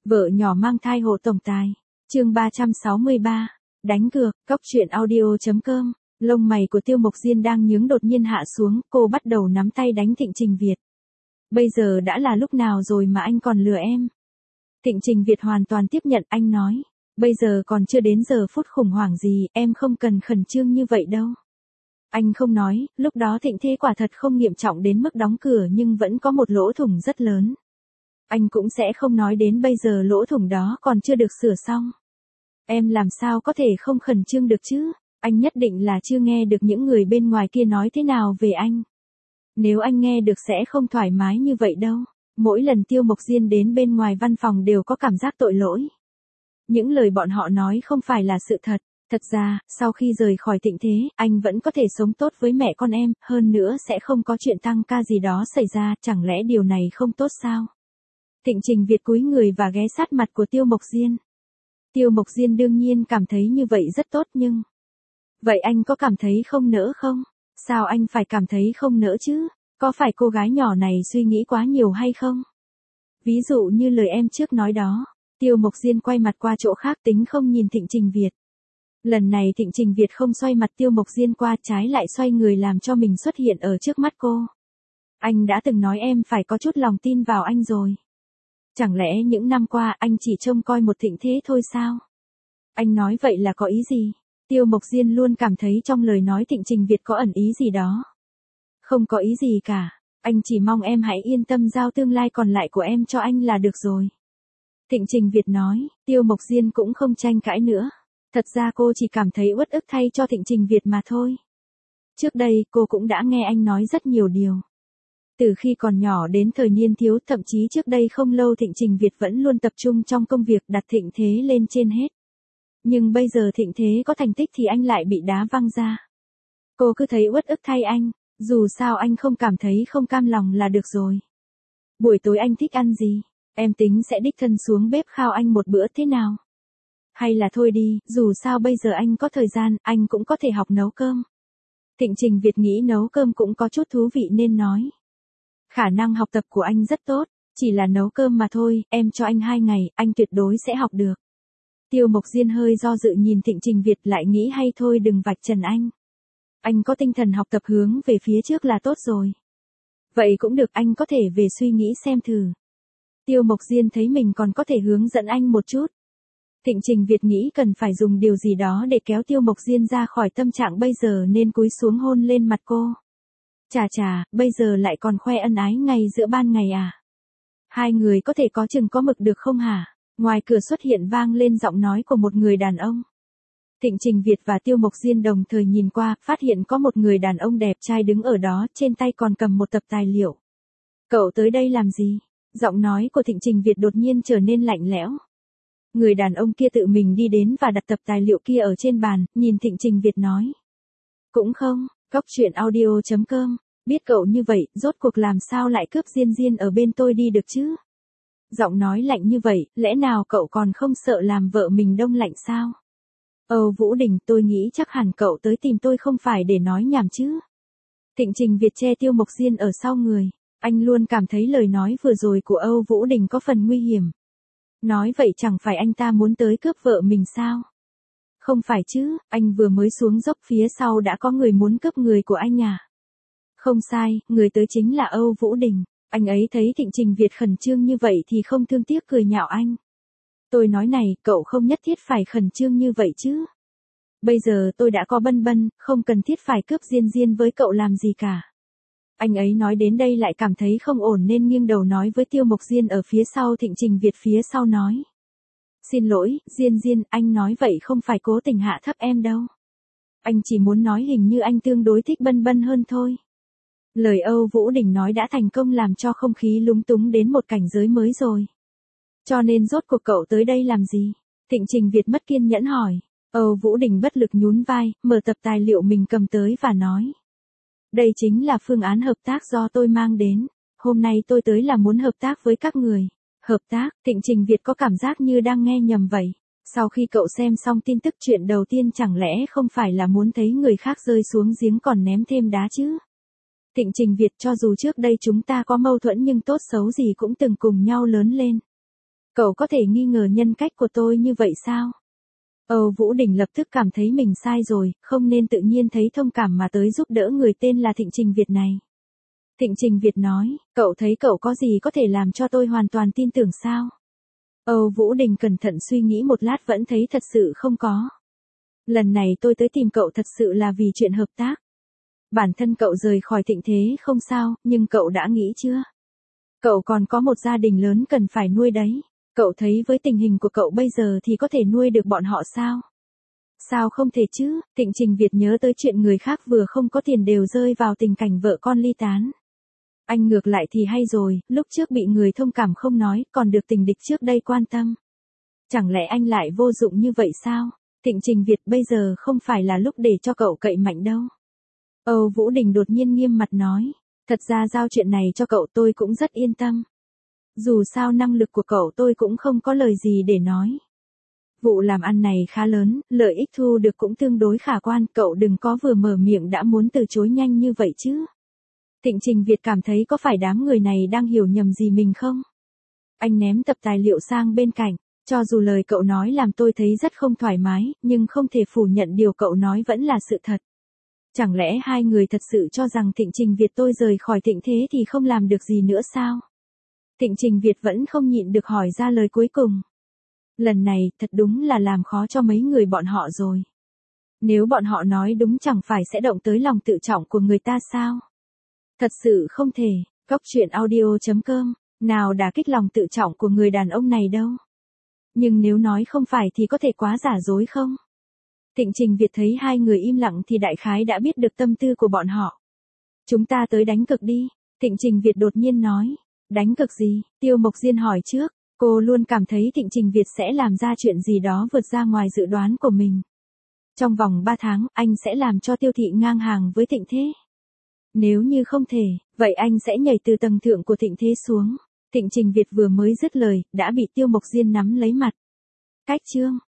Vợ nhỏ mang thai hộ tổng tài. Chương 363. Đánh cược. Cóc truyện audio.com. Lông mày của Tiêu Mộc Diên đang nhướng đột nhiên hạ xuống, cô bắt đầu nắm tay đánh Thịnh Trình Việt. Bây giờ đã là lúc nào rồi mà anh còn lừa em? Thịnh Trình Việt hoàn toàn tiếp nhận, anh nói. Bây giờ còn chưa đến giờ phút khủng hoảng gì, em không cần khẩn trương như vậy đâu. Anh không nói, lúc đó thịnh thế quả thật không nghiêm trọng đến mức đóng cửa nhưng vẫn có một lỗ thủng rất lớn. Anh cũng sẽ không nói đến bây giờ lỗ thủng đó còn chưa được sửa xong. Em làm sao có thể không khẩn trương được chứ? Anh nhất định là chưa nghe được những người bên ngoài kia nói thế nào về anh. Nếu anh nghe được sẽ không thoải mái như vậy đâu. Mỗi lần Tiêu Mộc Diên đến bên ngoài văn phòng đều có cảm giác tội lỗi. Những lời bọn họ nói không phải là sự thật. Thật ra, sau khi rời khỏi Thịnh Thế, anh vẫn có thể sống tốt với mẹ con em, hơn nữa sẽ không có chuyện tăng ca gì đó xảy ra, chẳng lẽ điều này không tốt sao? Thịnh Trình Việt cúi người và ghé sát mặt của Tiêu Mộc Diên. Tiêu Mộc Diên đương nhiên cảm thấy như vậy rất tốt nhưng... Vậy anh có cảm thấy không nỡ không? Sao anh phải cảm thấy không nỡ chứ? Có phải cô gái nhỏ này suy nghĩ quá nhiều hay không? Ví dụ như lời em trước nói đó. Tiêu Mộc Diên quay mặt qua chỗ khác tính không nhìn Thịnh Trình Việt. Lần này Thịnh Trình Việt không xoay mặt Tiêu Mộc Diên qua, trái lại xoay người làm cho mình xuất hiện ở trước mắt cô. Anh đã từng nói em phải có chút lòng tin vào anh rồi. Chẳng lẽ những năm qua anh chỉ trông coi một Thịnh Thế thôi sao? Anh nói vậy là có ý gì? Tiêu Mộc Diên luôn cảm thấy trong lời nói Thịnh Trình Việt có ẩn ý gì đó. Không có ý gì cả, anh chỉ mong em hãy yên tâm giao tương lai còn lại của em cho anh là được rồi. Thịnh Trình Việt nói, Tiêu Mộc Diên cũng không tranh cãi nữa. Thật ra cô chỉ cảm thấy uất ức thay cho Thịnh Trình Việt mà thôi. Trước đây cô cũng đã nghe anh nói rất nhiều điều. Từ khi còn nhỏ đến thời niên thiếu, thậm chí trước đây không lâu Thịnh Trình Việt vẫn luôn tập trung trong công việc, đặt Thịnh Thế lên trên hết. Nhưng bây giờ Thịnh Thế có thành tích thì anh lại bị đá văng ra. Cô cứ thấy uất ức thay anh, dù sao anh không cảm thấy không cam lòng là được rồi. Buổi tối anh thích ăn gì? Em tính sẽ đích thân xuống bếp khao anh một bữa thế nào? Hay là thôi đi, dù sao bây giờ anh có thời gian, anh cũng có thể học nấu cơm. Thịnh Trình Việt nghĩ nấu cơm cũng có chút thú vị nên nói. Khả năng học tập của anh rất tốt, chỉ là nấu cơm mà thôi, em cho anh 2 ngày, anh tuyệt đối sẽ học được. Tiêu Mộc Diên hơi do dự nhìn Thịnh Trình Việt, lại nghĩ hay thôi đừng vạch trần anh. Anh có tinh thần học tập hướng về phía trước là tốt rồi. Vậy cũng được, anh có thể về suy nghĩ xem thử. Tiêu Mộc Diên thấy mình còn có thể hướng dẫn anh một chút. Thịnh Trình Việt nghĩ cần phải dùng điều gì đó để kéo Tiêu Mộc Diên ra khỏi tâm trạng bây giờ nên cúi xuống hôn lên mặt cô. Chà, bây giờ lại còn khoe ân ái ngay giữa ban ngày à? Hai người có thể có chừng có mực được không hả? Ngoài cửa xuất hiện vang lên giọng nói của một người đàn ông. Thịnh Trình Việt và Tiêu Mộc Diên đồng thời nhìn qua, phát hiện có một người đàn ông đẹp trai đứng ở đó, trên tay còn cầm một tập tài liệu. Cậu tới đây làm gì? Giọng nói của Thịnh Trình Việt đột nhiên trở nên lạnh lẽo. Người đàn ông kia tự mình đi đến và đặt tập tài liệu kia ở trên bàn, nhìn Thịnh Trình Việt nói. Cũng không, Cóc truyện audio.com, biết cậu như vậy, rốt cuộc làm sao lại cướp Diên Diên ở bên tôi đi được chứ? Giọng nói lạnh như vậy, lẽ nào cậu còn không sợ làm vợ mình đông lạnh sao? Âu Vũ Đình, tôi nghĩ chắc hẳn cậu tới tìm tôi không phải để nói nhảm chứ. Thịnh Trình Việt che Tiêu Mộc Diên ở sau người, anh luôn cảm thấy lời nói vừa rồi của Âu Vũ Đình có phần nguy hiểm. Nói vậy chẳng phải anh ta muốn tới cướp vợ mình sao? Không phải chứ, anh vừa mới xuống dốc phía sau đã có người muốn cướp người của anh à? Không sai, người tới chính là Âu Vũ Đình. Anh ấy thấy Thịnh Trình Việt khẩn trương như vậy thì không thương tiếc cười nhạo anh. Tôi nói này, cậu không nhất thiết phải khẩn trương như vậy chứ. Bây giờ tôi đã có Bân Bân, không cần thiết phải cướp Diên Diên với cậu làm gì cả. Anh ấy nói đến đây lại cảm thấy không ổn nên nghiêng đầu nói với Tiêu Mộc Diên ở phía sau. Thịnh Trình Việt phía sau nói. Xin lỗi, Diên Diên, anh nói vậy không phải cố tình hạ thấp em đâu. Anh chỉ muốn nói hình như anh tương đối thích Bân Bân hơn thôi. Lời Âu Vũ Đình nói đã thành công làm cho không khí lúng túng đến một cảnh giới mới rồi. Cho nên rốt cuộc cậu tới đây làm gì? Thịnh Trình Việt mất kiên nhẫn hỏi. Âu Vũ Đình bất lực nhún vai, mở tập tài liệu mình cầm tới và nói. Đây chính là phương án hợp tác do tôi mang đến. Hôm nay tôi tới là muốn hợp tác với các người. Hợp tác, Thịnh Trình Việt có cảm giác như đang nghe nhầm vậy. Sau khi cậu xem xong tin tức, chuyện đầu tiên chẳng lẽ không phải là muốn thấy người khác rơi xuống giếng còn ném thêm đá chứ? Thịnh Trình Việt, cho dù trước đây chúng ta có mâu thuẫn nhưng tốt xấu gì cũng từng cùng nhau lớn lên. Cậu có thể nghi ngờ nhân cách của tôi như vậy sao? Âu Vũ Đình lập tức cảm thấy mình sai rồi, không nên tự nhiên thấy thông cảm mà tới giúp đỡ người tên là Thịnh Trình Việt này. Thịnh Trình Việt nói, cậu thấy cậu có gì có thể làm cho tôi hoàn toàn tin tưởng sao? Âu Vũ Đình cẩn thận suy nghĩ một lát vẫn thấy thật sự không có. Lần này tôi tới tìm cậu thật sự là vì chuyện hợp tác. Bản thân cậu rời khỏi Thịnh Thế không sao, nhưng cậu đã nghĩ chưa? Cậu còn có một gia đình lớn cần phải nuôi đấy. Cậu thấy với tình hình của cậu bây giờ thì có thể nuôi được bọn họ sao? Sao không thể chứ? Thịnh Trình Việt nhớ tới chuyện người khác vừa không có tiền đều rơi vào tình cảnh vợ con ly tán. Anh ngược lại thì hay rồi, lúc trước bị người thông cảm không nói, còn được tình địch trước đây quan tâm. Chẳng lẽ anh lại vô dụng như vậy sao? Thịnh Trình Việt, bây giờ không phải là lúc để cho cậu cậy mạnh đâu. Âu Vũ Đình đột nhiên nghiêm mặt nói, thật ra giao chuyện này cho cậu tôi cũng rất yên tâm. Dù sao năng lực của cậu tôi cũng không có lời gì để nói. Vụ làm ăn này khá lớn, lợi ích thu được cũng tương đối khả quan, cậu đừng có vừa mở miệng đã muốn từ chối nhanh như vậy chứ. Thịnh Trình Việt cảm thấy có phải đám người này đang hiểu nhầm gì mình không? Anh ném tập tài liệu sang bên cạnh, cho dù lời cậu nói làm tôi thấy rất không thoải mái, nhưng không thể phủ nhận điều cậu nói vẫn là sự thật. Chẳng lẽ hai người thật sự cho rằng Thịnh Trình Việt tôi rời khỏi Thịnh Thế thì không làm được gì nữa sao? Thịnh Trình Việt vẫn không nhịn được hỏi ra lời cuối cùng. Lần này, thật đúng là làm khó cho mấy người bọn họ rồi. Nếu bọn họ nói đúng chẳng phải sẽ động tới lòng tự trọng của người ta sao? Thật sự không thể, coctruyện.audio.com, nào đả kích lòng tự trọng của người đàn ông này đâu. Nhưng nếu nói không phải thì có thể quá giả dối không? Thịnh Trình Việt thấy hai người im lặng thì đại khái đã biết được tâm tư của bọn họ. Chúng ta tới đánh cược đi, Thịnh Trình Việt đột nhiên nói. Đánh cược gì? Tiêu Mộc Diên hỏi trước, cô luôn cảm thấy Thịnh Trình Việt sẽ làm ra chuyện gì đó vượt ra ngoài dự đoán của mình. Trong vòng 3 tháng, anh sẽ làm cho Tiêu Thị ngang hàng với Thịnh Thế. Nếu như không thể, vậy anh sẽ nhảy từ tầng thượng của Thịnh Thế xuống. Thịnh Trình Việt vừa mới dứt lời, đã bị Tiêu Mộc Diên nắm lấy mặt. Cách chương